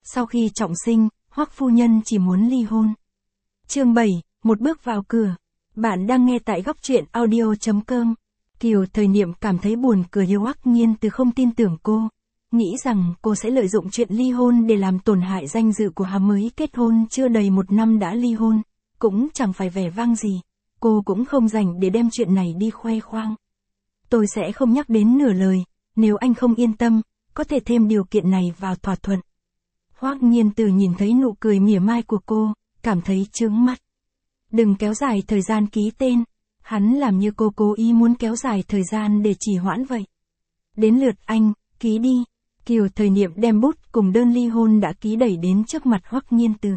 Sau khi trọng sinh, Hoắc phu nhân chỉ muốn ly hôn. Chương 7, một bước vào cửa. Bạn đang nghe tại góc truyện audio.com. Kiều Thời Niệm cảm thấy buồn cười yêu Hoắc Nghiên Từ không tin tưởng cô. Nghĩ rằng cô sẽ lợi dụng chuyện ly hôn để làm tổn hại danh dự của hắn mới kết hôn chưa đầy 1 năm đã ly hôn. Cũng chẳng phải vẻ vang gì. Cô cũng không rảnh để đem chuyện này đi khoe khoang. Tôi sẽ không nhắc đến nửa lời, nếu anh không yên tâm, có thể thêm điều kiện này vào thỏa thuận. Hoắc Nghiên Từ nhìn thấy nụ cười mỉa mai của cô, cảm thấy chướng mắt. Đừng kéo dài thời gian ký tên, hắn làm như cô cố ý muốn kéo dài thời gian để trì hoãn vậy. Đến lượt anh, ký đi. Kiều Thời Niệm đem bút cùng đơn ly hôn đã ký đẩy đến trước mặt Hoắc Nghiên Từ.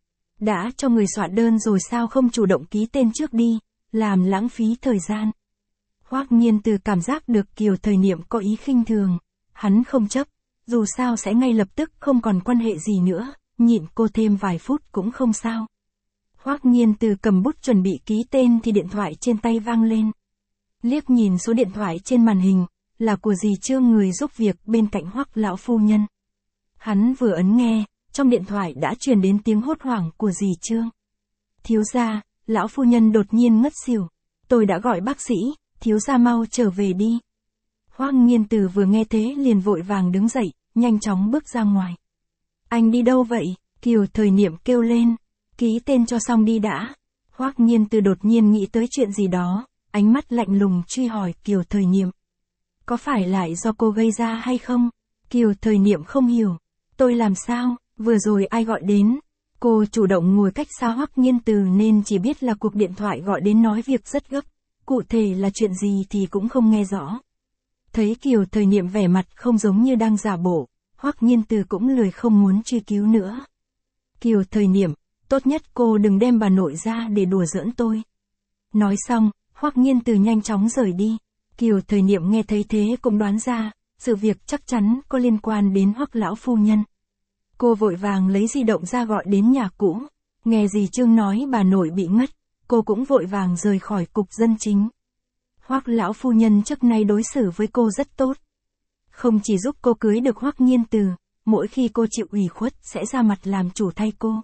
Đã cho người soạn đơn rồi sao không chủ động ký tên trước đi, làm lãng phí thời gian. Hoắc Nghiên Từ cảm giác được Kiều Thời Niệm có ý khinh thường, hắn không chấp, dù sao sẽ ngay lập tức không còn quan hệ gì nữa, nhịn cô thêm vài phút cũng không sao. Hoắc Nghiên Từ cầm bút chuẩn bị ký tên thì điện thoại trên tay vang lên. Liếc nhìn số điện thoại trên màn hình, là của dì Trương người giúp việc bên cạnh Hoắc lão phu nhân. Hắn vừa ấn nghe, trong điện thoại đã truyền đến tiếng hốt hoảng của dì Trương. Thiếu gia, lão phu nhân đột nhiên ngất xỉu. Tôi đã gọi bác sĩ, thiếu gia mau trở về đi. Hoắc Nghiên Từ vừa nghe thế liền vội vàng đứng dậy, nhanh chóng bước ra ngoài. Anh đi đâu vậy? Kiều Thời Niệm kêu lên. Ký tên cho xong đi đã. Hoắc Nghiên Từ đột nhiên nghĩ tới chuyện gì đó, ánh mắt lạnh lùng truy hỏi Kiều Thời Niệm. Có phải lại do cô gây ra hay không? Kiều Thời Niệm không hiểu. Tôi làm sao? Vừa rồi ai gọi đến? Cô chủ động ngồi cách xa Hoắc Nghiên Từ nên chỉ biết là cuộc điện thoại gọi đến nói việc rất gấp. Cụ thể là chuyện gì thì cũng không nghe rõ. Thấy Kiều Thời Niệm vẻ mặt không giống như đang giả bộ, Hoắc Nghiên Từ cũng lười không muốn truy cứu nữa. Kiều Thời Niệm, tốt nhất cô đừng đem bà nội ra để đùa giỡn tôi. Nói xong, Hoắc Nghiên Từ nhanh chóng rời đi. Kiều Thời Niệm nghe thấy thế cũng đoán ra, sự việc chắc chắn có liên quan đến Hoắc lão phu nhân. Cô vội vàng lấy di động ra gọi đến nhà cũ. Nghe dì Trương nói bà nội bị ngất, cô cũng vội vàng rời khỏi cục dân chính. Hoắc lão phu nhân trước nay đối xử với cô rất tốt. Không chỉ giúp cô cưới được Hoắc Nghiên Từ, mỗi khi cô chịu ủy khuất sẽ ra mặt làm chủ thay cô.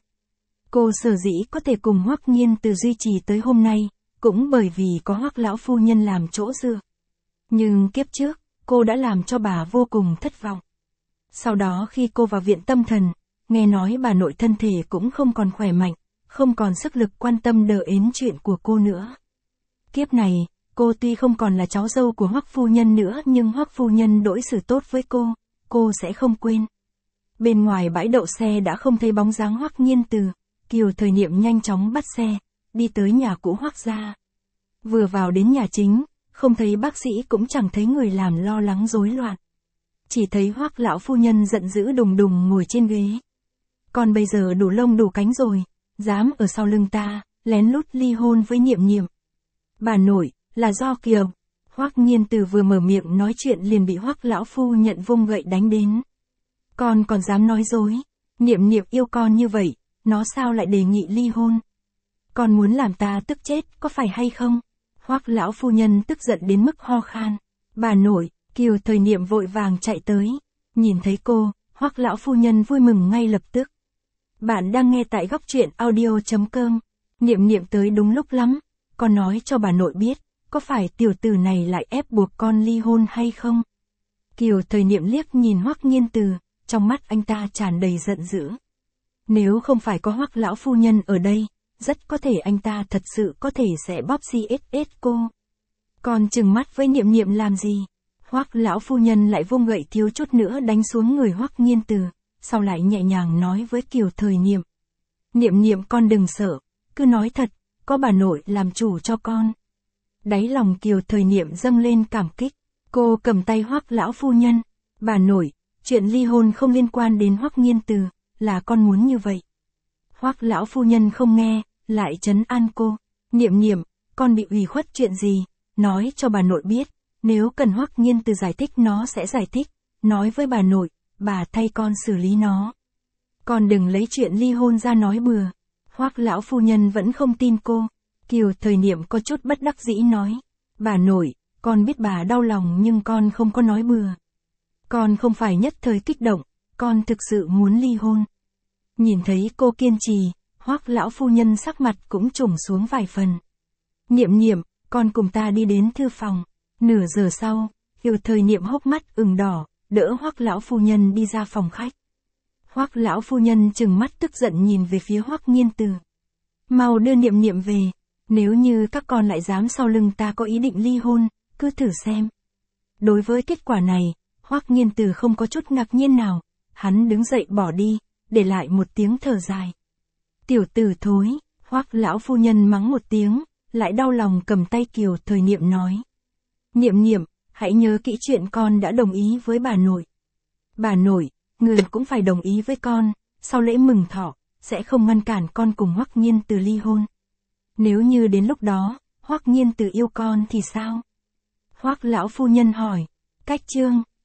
Cô sở dĩ có thể cùng Hoắc Nghiên Từ duy trì tới hôm nay, cũng bởi vì có Hoắc lão phu nhân làm chỗ dựa. Nhưng kiếp trước, cô đã làm cho bà vô cùng thất vọng. Sau đó khi cô vào viện tâm thần, nghe nói bà nội thân thể cũng không còn khỏe mạnh, không còn sức lực quan tâm đờ ến chuyện của cô nữa. Kiếp này, cô tuy không còn là cháu dâu của Hoắc phu nhân nữa nhưng Hoắc phu nhân đối xử tốt với cô sẽ không quên. Bên ngoài bãi đậu xe đã không thấy bóng dáng Hoắc Nghiên Từ, Kiều Thời Niệm nhanh chóng bắt xe, đi tới nhà cũ Hoắc gia. Vừa vào đến nhà chính, không thấy bác sĩ cũng chẳng thấy người làm lo lắng rối loạn. Chỉ thấy Hoắc lão phu nhân giận dữ đùng đùng ngồi trên ghế. Con bây giờ đủ lông đủ cánh rồi, dám ở sau lưng ta, lén lút ly hôn với Niệm Niệm. Bà nội, là do Kiều. Hoắc Nghiên Từ vừa mở miệng nói chuyện liền bị Hoắc lão phu nhận vung gậy đánh đến. Con còn dám nói dối, Niệm Niệm yêu con như vậy, nó sao lại đề nghị ly hôn? Con muốn làm ta tức chết, có phải hay không? Hoắc lão phu nhân tức giận đến mức ho khan. Bà nội, Kiều Thời Niệm vội vàng chạy tới. Nhìn thấy cô, Hoắc lão phu nhân vui mừng ngay lập tức. Bạn đang nghe tại góc truyện audio.com. Niệm Niệm tới đúng lúc lắm. Con nói cho bà nội biết, có phải tiểu tử này lại ép buộc con ly hôn hay không? Kiều Thời Niệm liếc nhìn Hoắc Nghiên Từ, trong mắt anh ta tràn đầy giận dữ. Nếu không phải có Hoắc lão phu nhân ở đây, rất có thể anh ta thật sự có thể sẽ bóp CSS cô. Còn trừng mắt với Niệm Niệm làm gì? Hoắc lão phu nhân lại vung gậy thiếu chút nữa đánh xuống người Hoắc Nghiên Từ, sau lại nhẹ nhàng nói với Kiều Thời Niệm. Niệm Niệm con đừng sợ, cứ nói thật, có bà nội làm chủ cho con. Đáy lòng Kiều Thời Niệm dâng lên cảm kích, cô cầm tay Hoắc lão phu nhân. Bà nội, chuyện ly hôn không liên quan đến Hoắc Nghiên Từ, là con muốn như vậy. Hoắc lão phu nhân không nghe, lại trấn an cô. Niệm Niệm, con bị ủy khuất chuyện gì, nói cho bà nội biết, nếu cần Hoắc Nghiên Từ giải thích nó sẽ giải thích, nói với bà nội, bà thay con xử lý nó. Con đừng lấy chuyện ly hôn ra nói bừa. Hoắc lão phu nhân vẫn không tin cô. Kiều Thời Niệm có chút bất đắc dĩ nói. Bà nội, con biết bà đau lòng nhưng con không có nói bừa. Con không phải nhất thời kích động, con thực sự muốn ly hôn. Nhìn thấy cô kiên trì, Hoắc lão phu nhân sắc mặt cũng trùng xuống vài phần. Niệm niệm, con cùng ta đi đến thư phòng. Nửa giờ sau, Kiều Thời Niệm hốc mắt ửng đỏ, đỡ Hoắc lão phu nhân đi ra phòng khách. Hoắc lão phu nhân trừng mắt tức giận nhìn về phía Hoắc Nghiên Từ. Mau đưa Niệm Niệm về, nếu như các con lại dám sau lưng ta có ý định ly hôn, cứ thử xem. Đối với kết quả này, Hoắc Nghiên Từ không có chút ngạc nhiên nào, hắn đứng dậy bỏ đi, để lại một tiếng thở dài. Tiểu tử thối, Hoắc lão phu nhân mắng một tiếng, lại đau lòng cầm tay Kiều Thời Niệm nói. Niệm Niệm, hãy nhớ kỹ chuyện con đã đồng ý với bà nội. Bà nội, người cũng phải đồng ý với con, sau lễ mừng thọ, sẽ không ngăn cản con cùng Hoắc Nghiên Từ ly hôn. Nếu như đến lúc đó, Hoắc Nghiên Từ yêu con thì sao? Hoắc lão phu nhân hỏi. Cách chương